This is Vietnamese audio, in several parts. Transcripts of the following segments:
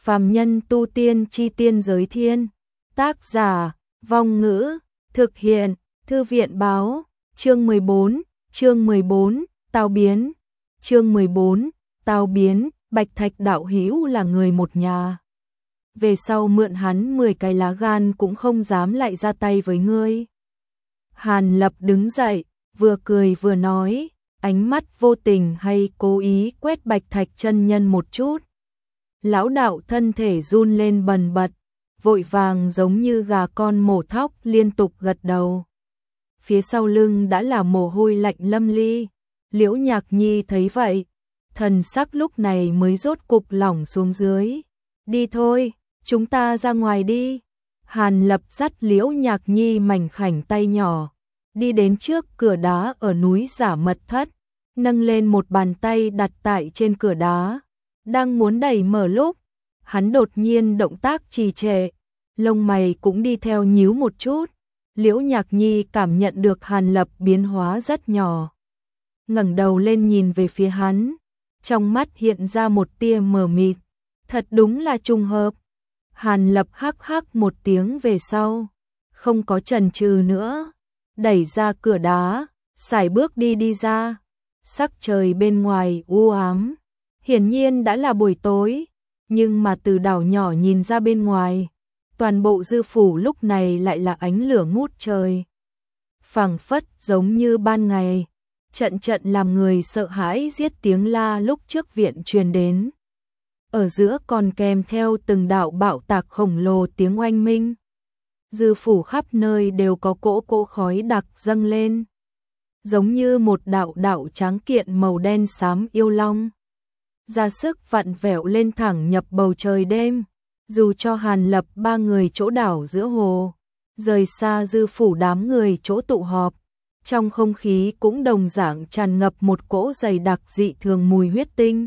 Phàm nhân tu tiên chi tiên giới thiên. Tác giả, Vong Ngữ, thực hiện, Thư viện báo, chương 14, Tao biến. Chương 14, Tao biến, Bạch Thạch đạo hữu là người một nhà. Về sau mượn hắn 10 cái lá gan cũng không dám lại ra tay với ngươi. Hàn Lập đứng dậy, vừa cười vừa nói, ánh mắt vô tình hay cố ý quét Bạch Thạch chân nhân một chút. Lão đạo thân thể run lên bần bật, vội vàng giống như gà con mổ thóc liên tục gật đầu. Phía sau lưng đã là mồ hôi lạnh lâm ly. Liễu Nhạc Nhi thấy vậy, thần sắc lúc này mới rốt cục lỏng xuống dưới. Đi thôi, chúng ta ra ngoài đi. Hàn Lập dắt Liễu Nhạc Nhi mảnh khảnh tay nhỏ, đi đến trước cửa đá ở núi Giả Mật Thất, nâng lên một bàn tay đặt tại trên cửa đá. Đang muốn đẩy mở lúc, hắn đột nhiên động tác trì trệ, lông mày cũng đi theo nhíu một chút. Liễu Nhạc Nhi cảm nhận được Hàn Lập biến hóa rất nhỏ, ngẩng đầu lên nhìn về phía hắn, trong mắt hiện ra một tia mờ mịt. Thật đúng là trùng hợp. Hàn Lập hắc hắc một tiếng về sau, không có chần chừ nữa, đẩy ra cửa đá, sải bước đi ra. Sắc trời bên ngoài u ám, hiển nhiên đã là buổi tối, nhưng mà từ đảo nhỏ nhìn ra bên ngoài, toàn bộ Dư phủ lúc này lại là ánh lửa ngút trời. Phảng phất giống như ban ngày, trận trận làm người sợ hãi giết tiếng la lúc trước viện truyền đến. Ở giữa còn kèm theo từng đạo bạo tạc khổng lồ tiếng oanh minh. Dư phủ khắp nơi đều có cỗ khói đặc dâng lên, giống như một đạo đạo tráng kiện màu đen xám yêu long, ra sức vặn vẹo lên thẳng nhập bầu trời đêm. Dù cho Hàn Lập ba người chỗ đảo giữa hồ, rời xa Dư phủ đám người chỗ tụ họp, trong không khí cũng đồng dạng tràn ngập một cỗ dày đặc dị thường mùi huyết tinh.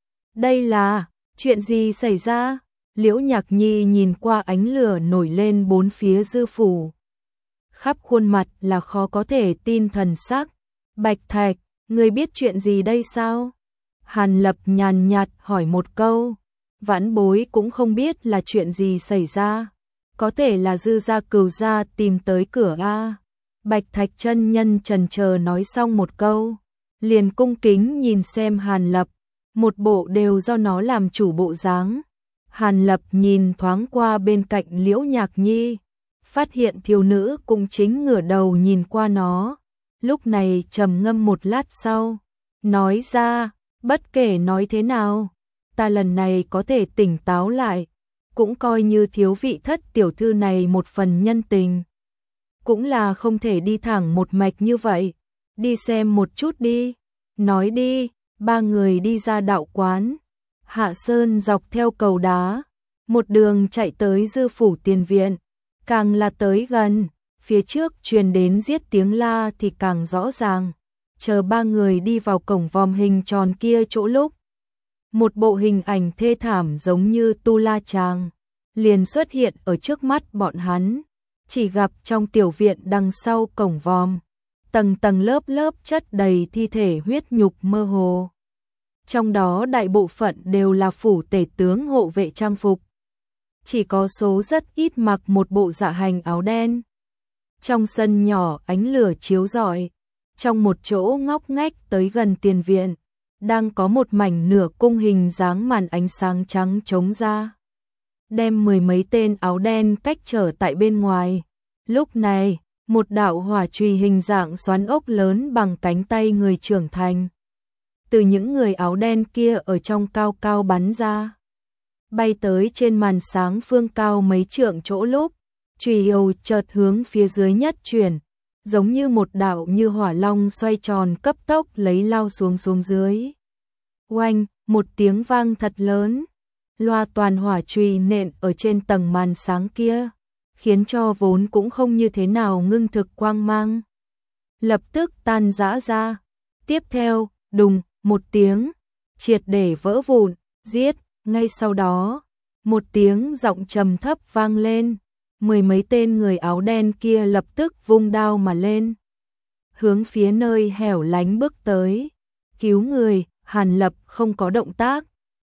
Đây là chuyện gì xảy ra? Liễu Nhạc Nhi nhìn qua ánh lửa nổi lên bốn phía Dư phủ, khắp khuôn mặt là khó có thể tin thần sắc. Bạch Thạch, ngươi biết chuyện gì đây sao? Hàn Lập nhàn nhạt hỏi một câu. Vãn bối cũng không biết là chuyện gì xảy ra, có thể là Dư gia Cừu gia tìm tới cửa a. Bạch Thạch chân nhân chần chờ nói xong một câu, liền cung kính nhìn xem Hàn Lập, một bộ đều do nó làm chủ bộ dáng. Hàn Lập nhìn thoáng qua bên cạnh Liễu Nhạc Nhi, phát hiện thiếu nữ cũng chính ngửa đầu nhìn qua nó, lúc này trầm ngâm một lát sau, nói ra, bất kể nói thế nào, ta lần này có thể tỉnh táo lại, cũng coi như thiếu vị thất tiểu thư này một phần nhân tình. Cũng là không thể đi thẳng một mạch như vậy, đi xem một chút đi. Nói đi, ba người đi ra đạo quán, hạ sơn dọc theo cầu đá, một đường chạy tới Dư phủ tiền viện. Càng là tới gần, phía trước truyền đến giết tiếng la thì càng rõ ràng. Chờ ba người đi vào cổng vòm hình tròn kia chỗ lúc, một bộ hình ảnh thê thảm giống như tu la chàng liền xuất hiện ở trước mắt bọn hắn. Chỉ gặp trong tiểu viện đằng sau cổng vòm, tầng tầng lớp lớp chất đầy thi thể huyết nhục mơ hồ. Trong đó đại bộ phận đều là phủ tể tướng hộ vệ trang phục, chỉ có số rất ít mặc một bộ dạ hành áo đen. Trong sân nhỏ ánh lửa chiếu rọi, trong một chỗ ngóc ngách tới gần tiền viện, đang có một mảnh nửa cung hình dáng màn ánh sáng trắng trống ra, đem mười mấy tên áo đen cách trở tại bên ngoài. Lúc này, một đạo hỏa chùy hình dạng xoắn ốc lớn bằng cánh tay người trưởng thành, từ những người áo đen kia ở trong cao cao bắn ra, bay tới trên màn sáng phương cao mấy trượng chỗ lúc, chùy yêu chợt hướng phía dưới nhất chuyển, giống như một đạo như hỏa long xoay tròn cấp tốc lấy lao xuống dưới. Oanh, một tiếng vang thật lớn, loa toàn hỏa chùy nện ở trên tầng màn sáng kia, khiến cho vốn cũng không như thế nào ngưng thực quang mang lập tức tan rã ra. Tiếp theo, đùng, một tiếng, triệt để vỡ vụn, giết. Ngay sau đó, một tiếng giọng trầm thấp vang lên, mười mấy tên người áo đen kia lập tức vung đao mà lên, hướng phía nơi hẻo lánh bước tới. Cứu người. Hàn Lập không có động tác,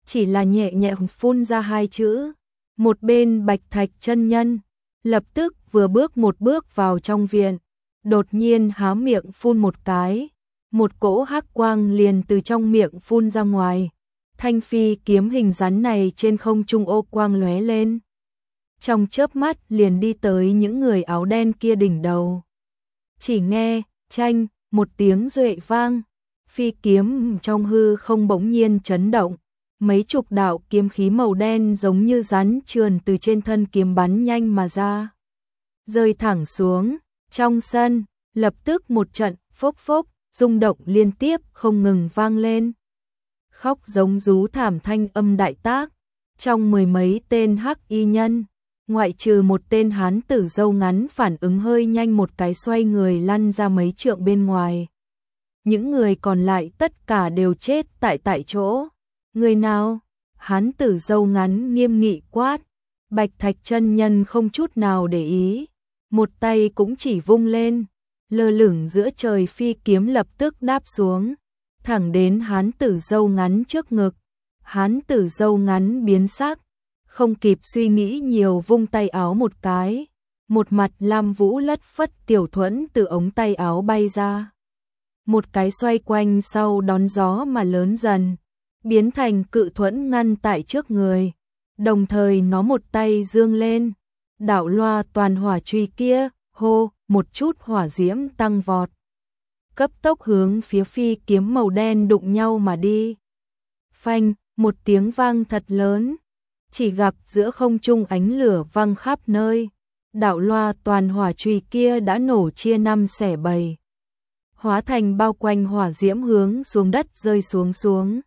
chỉ là nhẹ nhẹ phun ra hai chữ. Một bên Bạch Thạch chân nhân lập tức vừa bước một bước vào trong viện, đột nhiên há miệng phun một cái, một cỗ hắc quang liền từ trong miệng phun ra ngoài. Thanh phi kiếm hình rắn này trên không trung ô quang lóe lên, trong chớp mắt liền đi tới những người áo đen kia đỉnh đầu. Chỉ nghe chanh một tiếng duệ vang, phi kiếm trong hư không bỗng nhiên chấn động, mấy chục đạo kiếm khí màu đen giống như rắn trườn từ trên thân kiếm bắn nhanh mà ra, rơi thẳng xuống. Trong sân lập tức một trận phốc phốc rung động liên tiếp không ngừng vang lên, khóc giống rú thảm thanh âm đại tác. Trong mười mấy tên hắc y nhân, ngoại trừ một tên hán tử râu ngắn phản ứng hơi nhanh một cái xoay người lăn ra mấy trượng bên ngoài. Những người còn lại tất cả đều chết tại chỗ. Người nào? Hán tử râu ngắn nghiêm nghị quát. Bạch Thạch chân nhân không chút nào để ý, một tay cũng chỉ vung lên, lơ lửng giữa trời phi kiếm lập tức đáp xuống, thẳng đến hán tử râu ngắn trước ngực. Hán tử râu ngắn biến sắc, không kịp suy nghĩ nhiều vung tay áo một cái, một mặt lam vũ lất phất tiểu thuẫn từ ống tay áo bay ra. Một cái xoay quanh sau đón gió mà lớn dần, biến thành cự thuẫn ngăn tại trước người. Đồng thời nó một tay dương lên, đạo loa toàn hỏa truy kia, hô, một chút hỏa diễm tăng vọt, cấp tốc hướng phía phi kiếm màu đen đụng nhau mà đi. Phanh, một tiếng vang thật lớn, chỉ gặp giữa không trung ánh lửa văng khắp nơi, đạo loa toàn hỏa truy kia đã nổ chia năm xẻ bảy, hóa thành bao quanh hỏa diễm hướng xuống đất rơi xuống.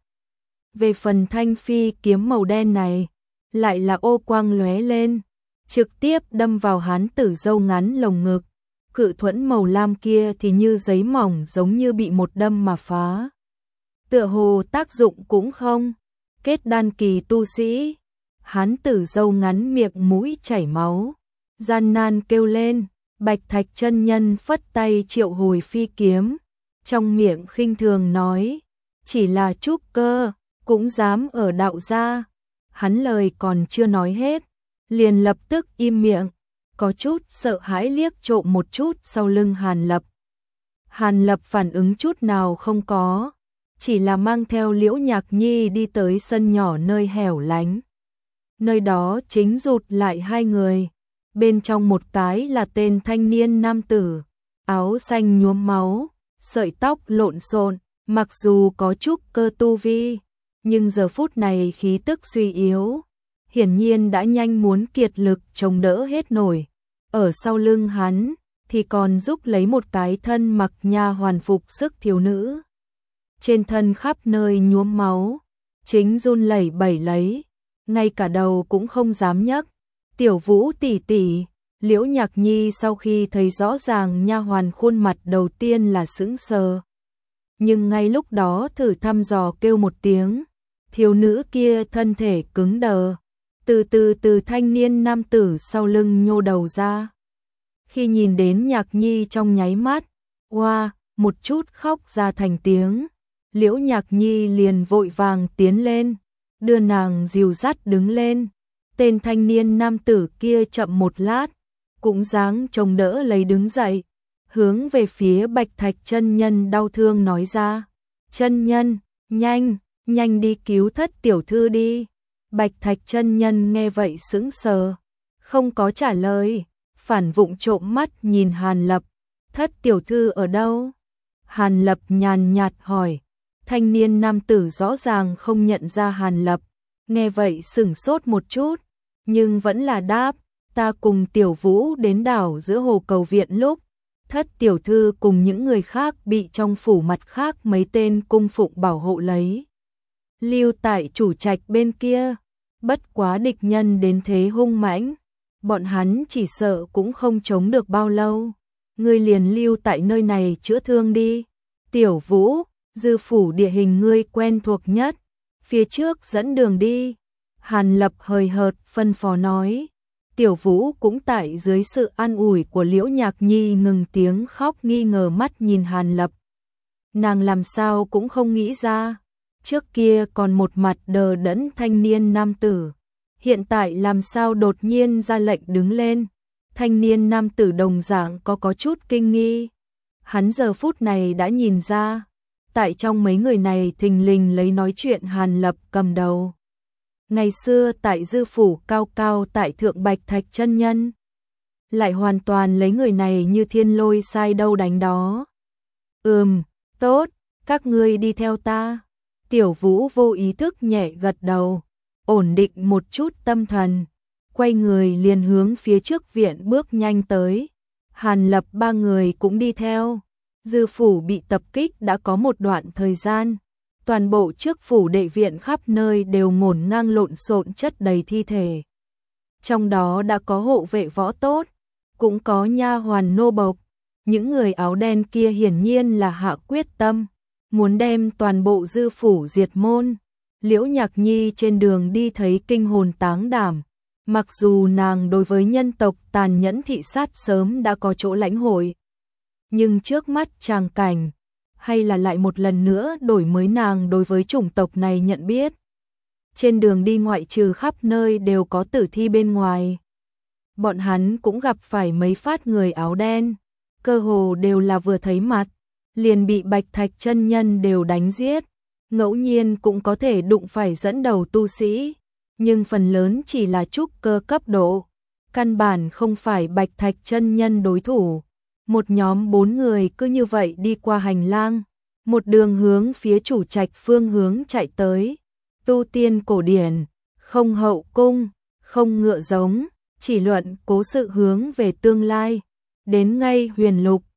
Về phần thanh phi kiếm màu đen này, lại là ô quang lóe lên, trực tiếp đâm vào hán tử râu ngắn lồng ngực. Cự thuẫn màu lam kia thì như giấy mỏng, giống như bị một đâm mà phá, tựa hồ tác dụng cũng không. Kết đan kỳ tu sĩ, hán tử râu ngắn miệng mũi chảy máu, gian nan kêu lên. Bạch Thạch chân nhân phất tay triệu hồi phi kiếm, trong miệng khinh thường nói, chỉ là trúc cơ cũng dám ở đạo gia. Hắn lời còn chưa nói hết, liền lập tức im miệng, có chút sợ hãi liếc trộm một chút sau lưng Hàn Lập. Hàn Lập phản ứng chút nào không có, chỉ là mang theo Liễu Nhạc Nhi đi tới sân nhỏ nơi hẻo lánh. Nơi đó chính rụt lại hai người, bên trong một cái là tên thanh niên nam tử, áo xanh nhuốm máu, sợi tóc lộn xộn, mặc dù có chút cơ tu vi, nhưng giờ phút này khí tức suy yếu, hiển nhiên đã nhanh muốn kiệt lực chống đỡ hết nổi. Ở sau lưng hắn thì còn giúp lấy một cái thân mặc nha hoàn phục sức thiếu nữ, trên thân khắp nơi nhuốm máu, chính run lẩy bẩy lấy, ngay cả đầu cũng không dám nhấc. Tiểu Vũ tỷ tỷ. Liễu Nhạc Nhi sau khi thấy rõ ràng nha hoàn khuôn mặt đầu tiên là sững sờ, nhưng ngay lúc đó thử thăm dò kêu một tiếng, thiếu nữ kia thân thể cứng đờ, từ thanh niên nam tử sau lưng nhô đầu ra. Khi nhìn đến Nhạc Nhi trong nháy mắt, oa, một chút khóc ra thành tiếng. Liễu Nhạc Nhi liền vội vàng tiến lên, đưa nàng dìu dắt đứng lên. Tên thanh niên nam tử kia chậm một lát, cũng dáng chống đỡ lấy đứng dậy, hướng về phía Bạch Thạch chân nhân đau thương nói ra, chân nhân, nhanh đi cứu Thất tiểu thư đi. Bạch Thạch chân nhân nghe vậy sững sờ, không có trả lời, phản vụng trộm mắt nhìn Hàn Lập, Thất tiểu thư ở đâu? Hàn Lập nhàn nhạt hỏi. Thanh niên nam tử rõ ràng không nhận ra Hàn Lập, nghe vậy sửng sốt một chút, nhưng vẫn là đáp, ta cùng Tiểu Vũ đến đảo giữa hồ cầu viện lúc Thất tiểu thư cùng những người khác bị trong phủ mặt khác mấy tên cung phụng bảo hộ lấy, lưu tại chủ trạch bên kia. Bất quá địch nhân đến thế hung mãnh, bọn hắn chỉ sợ cũng không chống được bao lâu, ngươi liền lưu tại nơi này chữa thương đi. Tiểu Vũ, Dư phủ địa hình ngươi quen thuộc nhất, phía trước dẫn đường đi. Hàn Lập hời hợt phân phó nói. Tiểu Vũ cũng tại dưới sự an ủi của Liễu Nhạc Nhi ngừng tiếng khóc, nghi ngờ mắt nhìn Hàn Lập. Nàng làm sao cũng không nghĩ ra, trước kia còn một mặt đờ đẫn thanh niên nam tử, hiện tại làm sao đột nhiên ra lệnh đứng lên. Thanh niên nam tử đồng dạng có chút kinh nghi. Hắn giờ phút này đã nhìn ra, tại trong mấy người này thình lình lấy nói chuyện Hàn Lập cầm đầu. Ngày xưa tại dư phủ cao cao tại thượng Bạch Thạch chân nhân, lại hoàn toàn lấy người này như thiên lôi sai đâu đánh đó. Tốt, các ngươi đi theo ta. Tiểu Vũ vô ý thức nhẹ gật đầu, ổn định một chút tâm thần, quay người liền hướng phía trước viện bước nhanh tới. Hàn Lập ba người cũng đi theo. Dư phủ bị tập kích đã có một đoạn thời gian, toàn bộ trước phủ đệ viện khắp nơi đều ngổn ngang lộn xộn chất đầy thi thể. Trong đó đã có hộ vệ võ tốt, cũng có nha hoàn nô bộc. Những người áo đen kia hiển nhiên là hạ quyết tâm, muốn đem toàn bộ dư phủ diệt môn. Liễu Nhạc Nhi trên đường đi thấy kinh hồn táng đảm, mặc dù nàng đối với nhân tộc tàn nhẫn thị sát sớm đã có chỗ lãnh hội, nhưng trước mắt tràng cảnh, hay là lại một lần nữa đổi mới nàng đối với chủng tộc này nhận biết. Trên đường đi ngoại trừ khắp nơi đều có tử thi bên ngoài, bọn hắn cũng gặp phải mấy phát người áo đen, cơ hồ đều là vừa thấy mặt, liền bị Bạch Thạch chân nhân đều đánh giết. Ngẫu nhiên cũng có thể đụng phải dẫn đầu tu sĩ, nhưng phần lớn chỉ là trúc cơ cấp độ, căn bản không phải Bạch Thạch chân nhân đối thủ. Một nhóm 4 người cứ như vậy đi qua hành lang, một đường hướng phía chủ trạch phương hướng chạy tới. Tu tiên cổ điển, không hậu cung, không ngựa giống, chỉ luận cố sự hướng về tương lai. Đến ngay Huyền Lục,